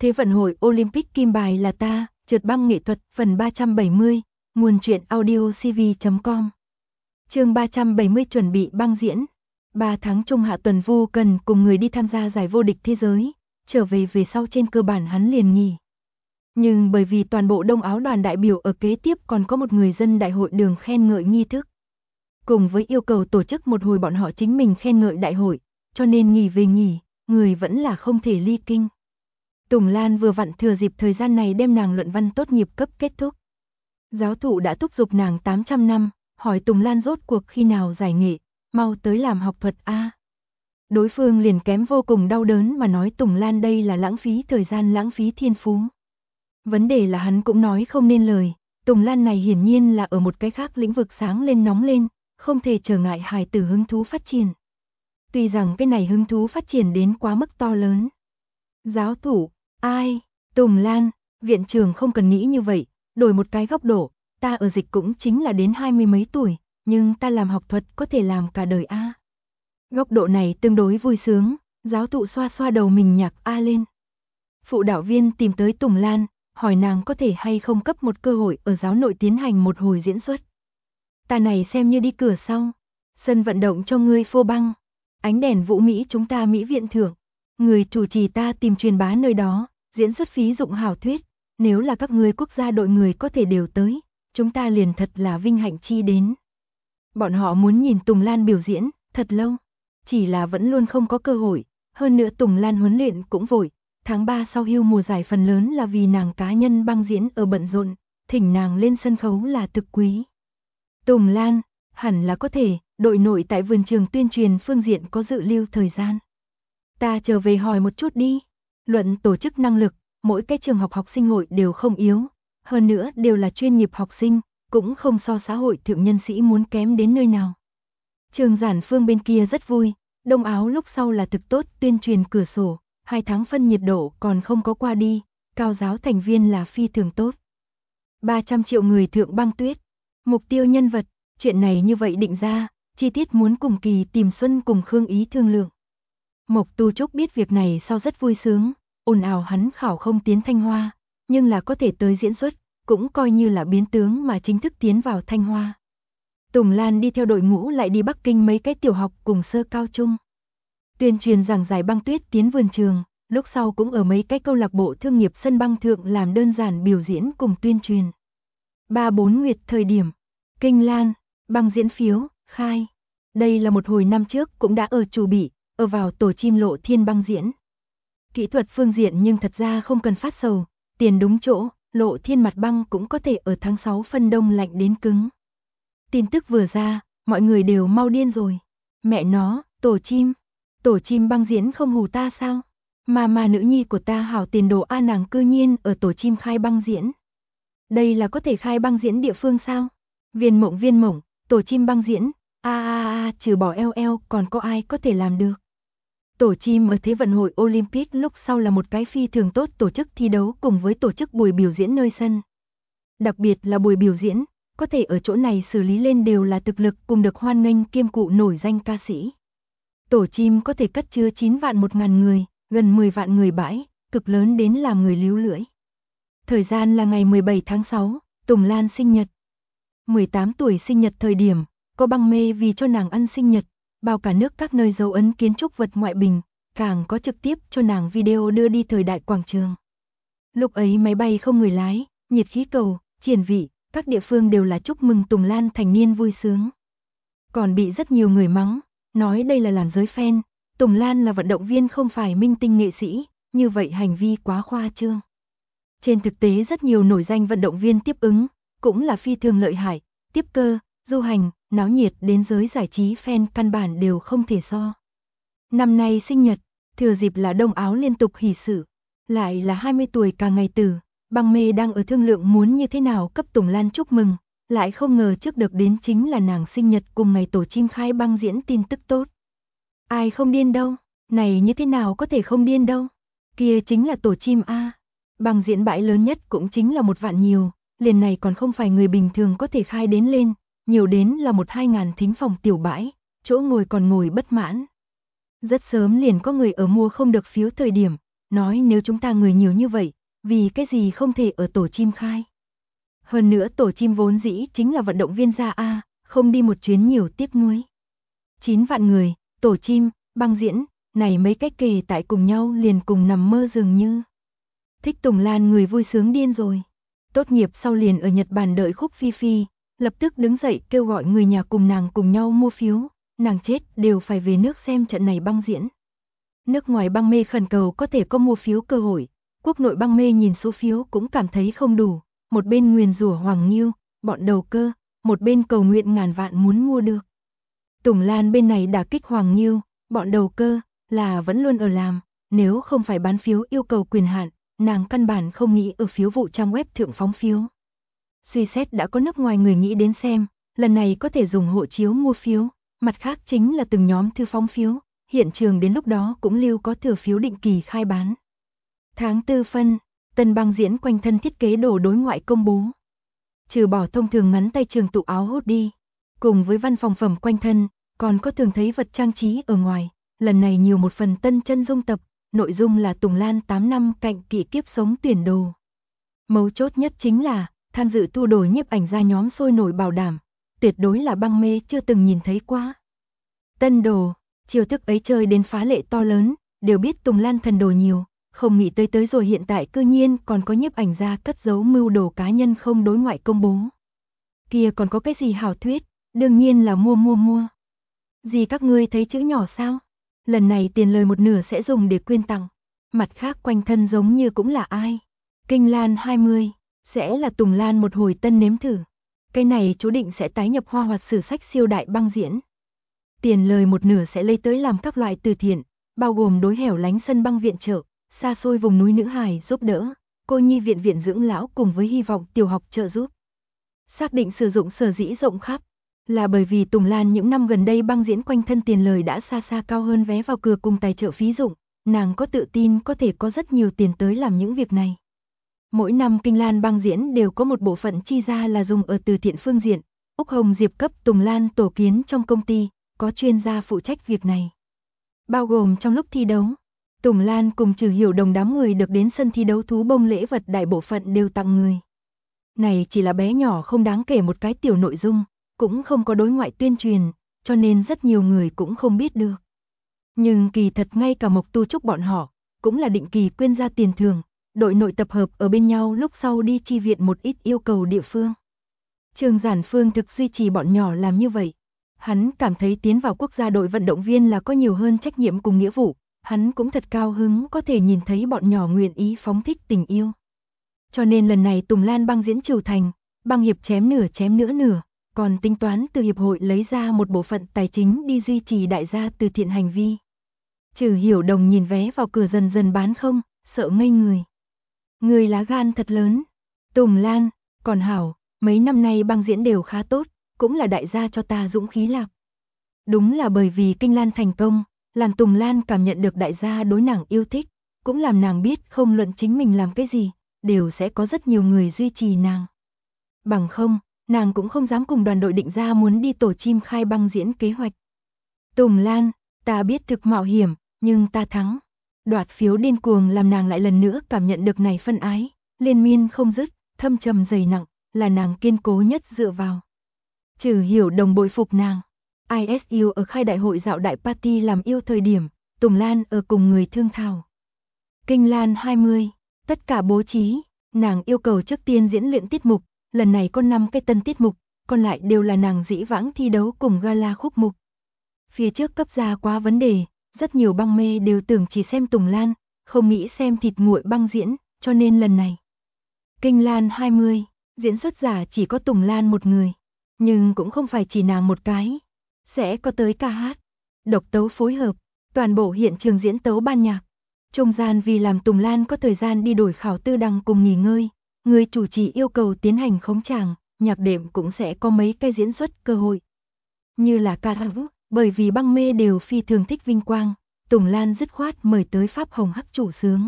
Thế vận hội Olympic kim bài là ta, trượt băng nghệ thuật, phần 370, nguồn truyện audiocv.com. Chương 370 chuẩn bị băng diễn. 3 tháng trung hạ tuần Vu Cần cùng người đi tham gia giải vô địch thế giới, trở về sau trên cơ bản hắn liền nghỉ. Nhưng bởi vì toàn bộ đông áo đoàn đại biểu ở kế tiếp còn có một người dân đại hội đường khen ngợi nghi thức. Cùng với yêu cầu tổ chức một hồi bọn họ chính mình khen ngợi đại hội, cho nên nghỉ về nghỉ, người vẫn là không thể ly kinh. Tùng Lan vừa vặn thừa dịp thời gian này đem nàng luận văn tốt nghiệp cấp kết thúc. Giáo thụ đã thúc giục nàng 800 năm, hỏi Tùng Lan rốt cuộc khi nào giải nghệ, mau tới làm học thuật A. Đối phương liền kém vô cùng đau đớn mà nói Tùng Lan đây là lãng phí thời gian, lãng phí thiên phú. Vấn đề là hắn cũng nói không nên lời, Tùng Lan này hiển nhiên là ở một cái khác lĩnh vực sáng lên nóng lên, không thể trở ngại hài tử hứng thú phát triển. Tuy rằng cái này hứng thú phát triển đến quá mức to lớn. Giáo thủ, ai? Tùng Lan, viện trưởng không cần nghĩ như vậy, đổi một cái góc độ, ta ở dịch cũng chính là đến 20 mấy tuổi, nhưng ta làm học thuật có thể làm cả đời A. Góc độ này tương đối vui sướng, giáo thụ xoa xoa đầu mình nhạc A lên. Phụ đạo viên tìm tới Tùng Lan, hỏi nàng có thể hay không cấp một cơ hội ở giáo nội tiến hành một hồi diễn xuất. Ta này xem như đi cửa sau, sân vận động cho ngươi phô băng, ánh đèn vũ Mỹ chúng ta Mỹ viện thưởng, người chủ trì ta tìm truyền bá nơi đó, diễn xuất phí dụng hảo thuyết, nếu là các ngươi quốc gia đội người có thể đều tới, chúng ta liền thật là vinh hạnh chi đến. Bọn họ muốn nhìn Tùng Lan biểu diễn, thật lâu, chỉ là vẫn luôn không có cơ hội, hơn nữa Tùng Lan huấn luyện cũng vội, tháng 3 sau hưu mùa giải phần lớn là vì nàng cá nhân băng diễn ở bận rộn, thỉnh nàng lên sân khấu là thực quý. Tùng Lan, hẳn là có thể, đội nội tại vườn trường tuyên truyền phương diện có dự lưu thời gian. Ta trở về hỏi một chút đi, luận tổ chức năng lực, mỗi cái trường học học sinh hội đều không yếu, hơn nữa đều là chuyên nghiệp học sinh, cũng không so xã hội thượng nhân sĩ muốn kém đến nơi nào. Trường Giản Phương bên kia rất vui, đông áo lúc sau là thực tốt tuyên truyền cửa sổ, 2 tháng phân nhiệt độ còn không có qua đi, cao giáo thành viên là phi thường tốt. 300 triệu người thượng băng tuyết, mục tiêu nhân vật, chuyện này như vậy định ra, chi tiết muốn cùng Kỳ tìm Xuân cùng Khương Ý thương lượng. Mộc Tu Trúc biết việc này sau rất vui sướng, ồn ào hắn khảo không tiến Thanh Hoa, nhưng là có thể tới diễn xuất, cũng coi như là biến tướng mà chính thức tiến vào Thanh Hoa. Tùng Lan đi theo đội ngũ lại đi Bắc Kinh mấy cái tiểu học cùng sơ cao trung. Tuyên truyền rằng giải băng tuyết tiến vườn trường, lúc sau cũng ở mấy cái câu lạc bộ thương nghiệp sân băng thượng làm đơn giản biểu diễn cùng tuyên truyền. 3-4 nguyệt thời điểm, Kinh Lan, băng diễn phiếu, khai. Đây là một hồi năm trước cũng đã ở chủ bị, ở vào tổ chim Lộ Thiên băng diễn. Kỹ thuật phương diện nhưng thật ra không cần phát sầu, tiền đúng chỗ, Lộ Thiên mặt băng cũng có thể ở tháng 6 phân đông lạnh đến cứng. Tin tức vừa ra, mọi người đều mau điên rồi. Mẹ nó, tổ chim băng diễn không hù ta sao? Mà nữ nhi của ta hảo tiền đồ a nàng cư nhiên ở tổ chim khai băng diễn. Đây là có thể khai băng diễn địa phương sao? Viên mộng, tổ chim băng diễn, trừ bỏ eo còn có ai có thể làm được. Tổ chim ở Thế vận hội Olympic lúc sau là một cái phi thường tốt tổ chức thi đấu cùng với tổ chức buổi biểu diễn nơi sân. Đặc biệt là buổi biểu diễn, có thể ở chỗ này xử lý lên đều là thực lực cùng được hoan nghênh kiêm cụ nổi danh ca sĩ. Tổ chim có thể cất chứa 9 vạn 1.000 người, gần 10 vạn người bãi, cực lớn đến làm người líu lưỡi. Thời gian là ngày 17 tháng 6, Tùng Lan sinh nhật. 18 tuổi sinh nhật thời điểm, có băng mê vì cho nàng ăn sinh nhật, bao cả nước các nơi dấu ấn kiến trúc vật ngoại bình, càng có trực tiếp cho nàng video đưa đi thời đại quảng trường. Lúc ấy máy bay không người lái, nhiệt khí cầu, triển vị, các địa phương đều là chúc mừng Tùng Lan thành niên vui sướng. Còn bị rất nhiều người mắng, nói đây là làm giới fan, Tùng Lan là vận động viên không phải minh tinh nghệ sĩ, như vậy hành vi quá khoa trương. Trên thực tế rất nhiều nổi danh vận động viên tiếp ứng, cũng là phi thường lợi hại, tiếp cơ, du hành, náo nhiệt đến giới giải trí fan căn bản đều không thể so. Năm nay sinh nhật, thừa dịp là đông áo liên tục hỷ sự, lại là 20 tuổi cả ngày tử, băng mê đang ở thương lượng muốn như thế nào cấp Tùng Lan chúc mừng, lại không ngờ trước được đến chính là nàng sinh nhật cùng ngày tổ chim khai băng diễn tin tức tốt. Ai không điên đâu, này như thế nào có thể không điên đâu, kia chính là tổ chim A. Băng diễn bãi lớn nhất cũng chính là 1 vạn nhiều, liền này còn không phải người bình thường có thể khai đến lên, nhiều đến là 1-2 ngàn thính phòng tiểu bãi, chỗ ngồi còn ngồi bất mãn. Rất sớm liền có người ở mua không được phiếu thời điểm, nói nếu chúng ta người nhiều như vậy, vì cái gì không thể ở tổ chim khai. Hơn nữa tổ chim vốn dĩ chính là vận động viên gia A, không đi một chuyến nhiều tiếc nuối. 9 vạn người, tổ chim, băng diễn, này mấy cách kề tại cùng nhau liền cùng nằm mơ dường như. Thích Tùng Lan người vui sướng điên rồi. Tốt nghiệp sau liền ở Nhật Bản đợi Khúc Phi Phi, lập tức đứng dậy kêu gọi người nhà cùng nàng cùng nhau mua phiếu, nàng chết đều phải về nước xem trận này băng diễn. Nước ngoài băng mê khẩn cầu có thể có mua phiếu cơ hội, quốc nội băng mê nhìn số phiếu cũng cảm thấy không đủ, một bên nguyền rủa Hoàng Nghiêu, bọn đầu cơ, một bên cầu nguyện ngàn vạn muốn mua được. Tùng Lan bên này đả kích Hoàng Nghiêu, bọn đầu cơ, là vẫn luôn ở làm, nếu không phải bán phiếu yêu cầu quyền hạn, nàng căn bản không nghĩ ở phiếu vụ trang web thượng phóng phiếu. Suy xét đã có nước ngoài người nghĩ đến xem, lần này có thể dùng hộ chiếu mua phiếu, mặt khác chính là từng nhóm thư phóng phiếu, hiện trường đến lúc đó cũng lưu có thừa phiếu định kỳ khai bán. Tháng 4 phân, tân băng diễn quanh thân thiết kế đồ đối ngoại công bố. Trừ bỏ thông thường ngắn tay trường tụ áo hốt đi, cùng với văn phòng phẩm quanh thân, còn có thường thấy vật trang trí ở ngoài, lần này nhiều một phần tân chân dung tập, nội dung là Tùng Lan 8 năm cạnh kỷ kiếp sống tuyển đồ. Mấu chốt nhất chính là, tham dự tu đổi nhiếp ảnh gia nhóm sôi nổi bảo đảm, tuyệt đối là băng mê chưa từng nhìn thấy quá. Tân đồ, chiêu thức ấy chơi đến phá lệ to lớn, đều biết Tùng Lan thần đồ nhiều, không nghĩ tới rồi hiện tại cư nhiên còn có nhiếp ảnh gia cất giấu mưu đồ cá nhân không đối ngoại công bố. Kia còn có cái gì hảo thuyết, đương nhiên là mua. Gì các ngươi thấy chữ nhỏ sao? Lần này tiền lời một nửa sẽ dùng để quyên tặng, mặt khác quanh thân giống như cũng là ai. Kinh Lan 20, sẽ là Tùng Lan một hồi tân nếm thử. Cái này chú định sẽ tái nhập hoa hoạt sử sách siêu đại băng diễn. Tiền lời một nửa sẽ lấy tới làm các loại từ thiện, bao gồm đối hẻo lánh sân băng viện trợ, xa xôi vùng núi nữ hài giúp đỡ, cô nhi viện viện dưỡng lão cùng với hy vọng tiểu học trợ giúp. Xác định sử dụng sở dĩ rộng khắp, là bởi vì Tùng Lan những năm gần đây băng diễn quanh thân tiền lời đã xa xa cao hơn vé vào cửa cùng tài trợ phí dụng, nàng có tự tin có thể có rất nhiều tiền tới làm những việc này. Mỗi năm Kinh Lan băng diễn đều có một bộ phận chi ra là dùng ở từ thiện phương diện, Úc Hồng Diệp cấp Tùng Lan tổ kiến trong công ty, có chuyên gia phụ trách việc này. Bao gồm trong lúc thi đấu, Tùng Lan cùng Trừ Hiểu Đồng đám người được đến sân thi đấu thú bông lễ vật đại bộ phận đều tặng người. Này chỉ là bé nhỏ không đáng kể một cái tiểu nội dung, cũng không có đối ngoại tuyên truyền, cho nên rất nhiều người cũng không biết được. Nhưng kỳ thật ngay cả Mộc Tu Trúc bọn họ, cũng là định kỳ quyên ra tiền thưởng, đội nội tập hợp ở bên nhau lúc sau đi chi viện một ít yêu cầu địa phương. Trương Giản Phương thực duy trì bọn nhỏ làm như vậy. Hắn cảm thấy tiến vào quốc gia đội vận động viên là có nhiều hơn trách nhiệm cùng nghĩa vụ, hắn cũng thật cao hứng có thể nhìn thấy bọn nhỏ nguyện ý phóng thích tình yêu. Cho nên lần này Tùng Lan băng diễn Trừu Thành, băng hiệp chém nửa nửa, còn tính toán từ hiệp hội lấy ra một bộ phận tài chính đi duy trì đại gia từ thiện hành vi. Trừ Hiểu Đồng nhìn vé vào cửa dần dần bán không, sợ ngây người. Người lá gan thật lớn. Tùng Lan, còn hảo, mấy năm nay băng diễn đều khá tốt, cũng là đại gia cho ta dũng khí lạc. Đúng là bởi vì Kinh Lan thành công, làm Tùng Lan cảm nhận được đại gia đối nàng yêu thích, cũng làm nàng biết không luận chính mình làm cái gì, đều sẽ có rất nhiều người duy trì nàng. Bằng không, nàng cũng không dám cùng đoàn đội định ra muốn đi tổ chim khai băng diễn kế hoạch. Tùng Lan, ta biết thực mạo hiểm, nhưng ta thắng. Đoạt phiếu điên cuồng làm nàng lại lần nữa cảm nhận được này phân ái, liên miên không dứt, thâm trầm dày nặng, là nàng kiên cố nhất dựa vào. Trừ Hiểu Đồng bội phục nàng. ISU ở khai đại hội dạo đại party làm yêu thời điểm, Tùng Lan ở cùng người thương thảo. Kinh Lan 20, tất cả bố trí, nàng yêu cầu trước tiên diễn luyện tiết mục, lần này có 5 cái tân tiết mục, còn lại đều là nàng dĩ vãng thi đấu cùng gala khúc mục. Phía trước cấp ra quá vấn đề, rất nhiều băng mê đều tưởng chỉ xem Tùng Lan, không nghĩ xem thịt nguội băng diễn, cho nên lần này. Kinh Lan 20, diễn xuất giả chỉ có Tùng Lan một người, nhưng cũng không phải chỉ nàng một cái, sẽ có tới ca hát, độc tấu phối hợp, toàn bộ hiện trường diễn tấu ban nhạc. Trung gian vì làm Tùng Lan có thời gian đi đổi khảo tư đăng cùng nghỉ ngơi, người chủ trì yêu cầu tiến hành khống tràng, nhạc đệm cũng sẽ có mấy cái diễn xuất cơ hội. Như là ca hát, bởi vì băng mê đều phi thường thích vinh quang, Tùng Lan dứt khoát mời tới Pháp Hồng Hắc chủ sướng.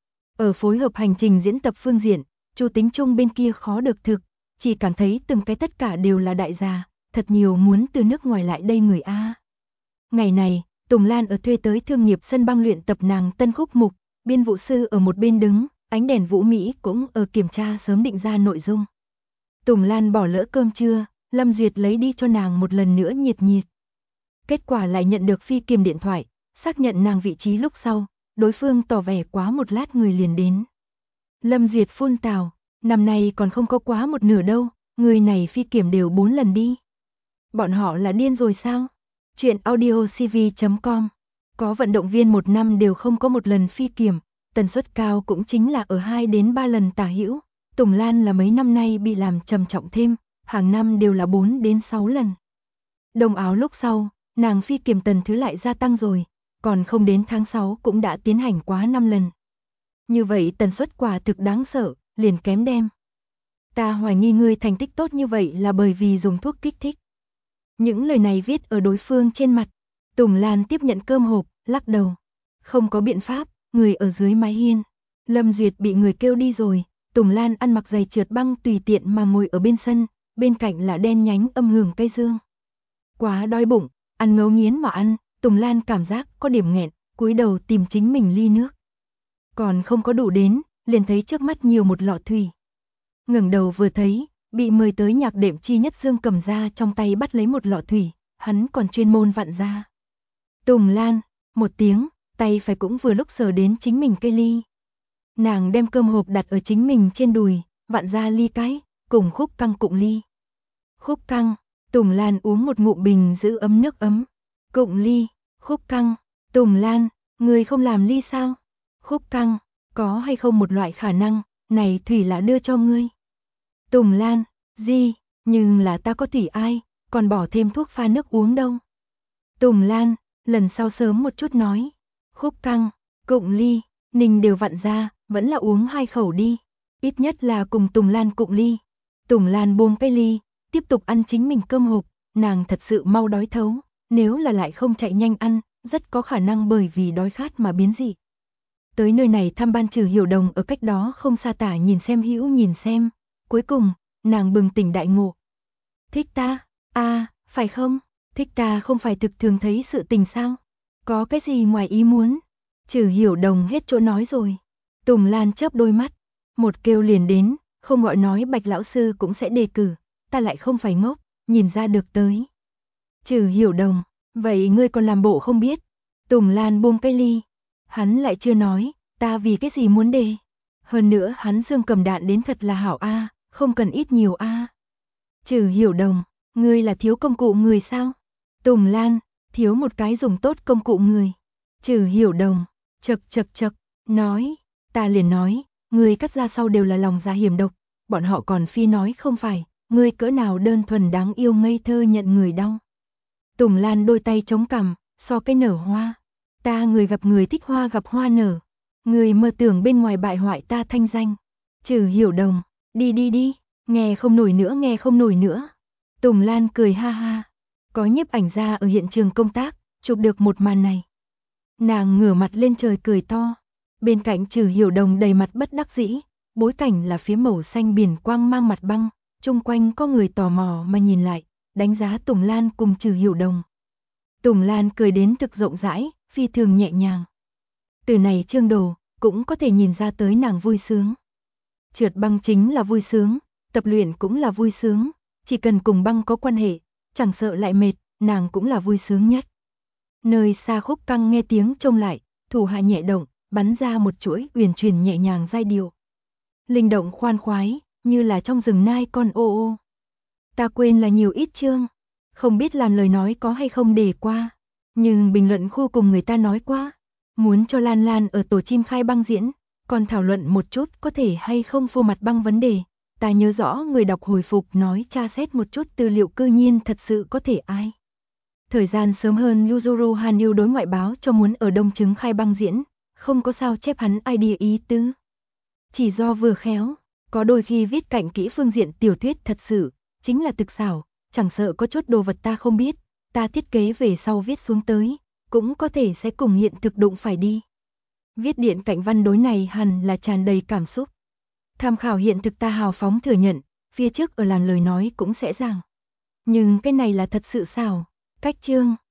Ở phối hợp hành trình diễn tập phương diện, Chu Tính Trung bên kia khó được thực, chỉ cảm thấy từng cái tất cả đều là đại gia, thật nhiều muốn từ nước ngoài lại đây người A. Ngày này, Tùng Lan ở thuê tới thương nghiệp sân băng luyện tập nàng tân khúc mục, biên vụ sư ở một bên đứng, ánh đèn vũ mỹ cũng ở kiểm tra sớm định ra nội dung. Tùng Lan bỏ lỡ cơm trưa, Lâm Duyệt lấy đi cho nàng một lần nữa nhiệt nhiệt. Kết quả lại nhận được Phi Kiềm điện thoại, xác nhận nàng vị trí lúc sau, đối phương tỏ vẻ quá một lát người liền đến. Lâm Duyệt phun tào, năm nay còn không có quá một nửa đâu, người này Phi Kiềm đều 4 lần đi. Bọn họ là điên rồi sao? Chuyện audiocv.com. Có vận động viên một năm đều không có một lần Phi Kiềm, tần suất cao cũng chính là ở 2 đến 3 lần tả hữu. Tùng Lan là mấy năm nay bị làm trầm trọng thêm, hàng năm đều là 4 đến 6 lần. Đông áo lúc sau, nàng Phi Kiềm tần thứ lại gia tăng rồi, còn không đến tháng 6 cũng đã tiến hành quá 5 lần. Như vậy tần suất quả thực đáng sợ, liền kém đem. Ta hoài nghi ngươi thành tích tốt như vậy là bởi vì dùng thuốc kích thích. Những lời này viết ở đối phương trên mặt. Tùng Lan tiếp nhận cơm hộp, lắc đầu. Không có biện pháp, người ở dưới mái hiên. Lâm Duyệt bị người kêu đi rồi, Tùng Lan ăn mặc giày trượt băng tùy tiện mà ngồi ở bên sân, bên cạnh là đen nhánh âm hưởng cây dương. Quá đói bụng, ăn ngấu nghiến mà ăn, Tùng Lan cảm giác có điểm nghẹn, cúi đầu tìm chính mình ly nước. Còn không có đủ đến, liền thấy trước mắt nhiều một lọ thủy. Ngẩng đầu vừa thấy, bị mời tới nhạc đệm Chi Nhất Dương cầm ra trong tay bắt lấy một lọ thủy, hắn còn chuyên môn vặn ra. Tùng Lan, một tiếng, tay phải cũng vừa lúc sờ đến chính mình cây ly. Nàng đem cơm hộp đặt ở chính mình trên đùi, vặn ra ly cái, cùng Khúc Căng cụng ly. Khúc Căng, Tùng Lan uống một ngụm bình giữ ấm nước ấm. Cụng ly, Khúc Căng, Tùng Lan, người không làm ly sao? Khúc Căng, có hay không một loại khả năng, này thủy là đưa cho ngươi. Tùng Lan, gì, nhưng là ta có thủy ai, còn bỏ thêm thuốc pha nước uống đâu. Tùng Lan, lần sau sớm một chút nói. Khúc Căng, cụng ly, Ninh đều vặn ra, vẫn là uống 2 khẩu đi. Ít nhất là cùng Tùng Lan cụng ly. Tùng Lan buông cái ly, tiếp tục ăn chính mình cơm hộp, nàng thật sự mau đói thấu, nếu là lại không chạy nhanh ăn, rất có khả năng bởi vì đói khát mà biến dị. Tới nơi này thăm ban Trừ Hiểu Đồng ở cách đó không xa tả nhìn xem hữu nhìn xem, cuối cùng, nàng bừng tỉnh đại ngộ. Thích ta, phải không? Thích ta không phải thực thường thấy sự tình sao? Có cái gì ngoài ý muốn? Trừ Hiểu Đồng hết chỗ nói rồi. Tùng Lan chớp đôi mắt, một kêu liền đến, không gọi nói Bạch lão sư cũng sẽ đề cử, ta lại không phải ngốc, nhìn ra được tới. Trừ Hiểu Đồng, vậy ngươi còn làm bộ không biết. Tùng Lan buông cái ly, hắn lại chưa nói, ta vì cái gì muốn đề. Hơn nữa hắn dương cầm đạn đến thật là hảo a, không cần ít nhiều a. Trừ Hiểu Đồng, ngươi là thiếu công cụ người sao? Tùng Lan, thiếu một cái dùng tốt công cụ người. Trừ Hiểu Đồng, chậc, nói, ta liền nói, ngươi cắt ra sau đều là lòng dạ hiểm độc, bọn họ còn phi nói không phải, ngươi cỡ nào đơn thuần đáng yêu ngây thơ nhận người đau. Tùng Lan đôi tay chống cằm, so cái nở hoa, ta người gặp người thích hoa gặp hoa nở, người mơ tưởng bên ngoài bại hoại ta thanh danh. Trừ Hiểu Đồng, đi, nghe không nổi nữa. Tùng Lan cười ha ha, có nhiếp ảnh gia ở hiện trường công tác, chụp được một màn này. Nàng ngửa mặt lên trời cười to, bên cạnh Trừ Hiểu Đồng đầy mặt bất đắc dĩ, bối cảnh là phía màu xanh biển quang mang mặt băng, chung quanh có người tò mò mà nhìn lại, đánh giá Tùng Lan cùng Trừ Hiểu Đồng. Tùng Lan cười đến thực rộng rãi, phi thường nhẹ nhàng. Từ này chương đồ, cũng có thể nhìn ra tới nàng vui sướng. Trượt băng chính là vui sướng, tập luyện cũng là vui sướng, chỉ cần cùng băng có quan hệ, chẳng sợ lại mệt, nàng cũng là vui sướng nhất. Nơi xa Khúc Căng nghe tiếng trông lại, thủ hạ nhẹ động, bắn ra một chuỗi uyển chuyển nhẹ nhàng giai điệu. Linh động khoan khoái, như là trong rừng nai con ô ô. Ta quên là nhiều ít chương, không biết làm lời nói có hay không để qua, nhưng bình luận khu cùng người ta nói qua, muốn cho Lan Lan ở tổ chim khai băng diễn, còn thảo luận một chút có thể hay không phô mặt băng vấn đề. Ta nhớ rõ người đọc hồi phục nói tra xét một chút tư liệu cư nhiên thật sự có thể ai. Thời gian sớm hơn Yuzuru Hanyu đối ngoại báo cho muốn ở Đông Chứng khai băng diễn, không có sao chép hắn idea ý tứ. Chỉ do vừa khéo, có đôi khi viết cạnh kỹ phương diện tiểu thuyết thật sự, chính là thực xảo, chẳng sợ có chút đồ vật ta không biết, ta thiết kế về sau viết xuống tới, cũng có thể sẽ cùng hiện thực đụng phải đi. Viết điện cạnh văn đối này hẳn là tràn đầy cảm xúc. Tham khảo hiện thực ta hào phóng thừa nhận, phía trước ở làm lời nói cũng sẽ rằng. Nhưng cái này là thật sự xảo, cách chương,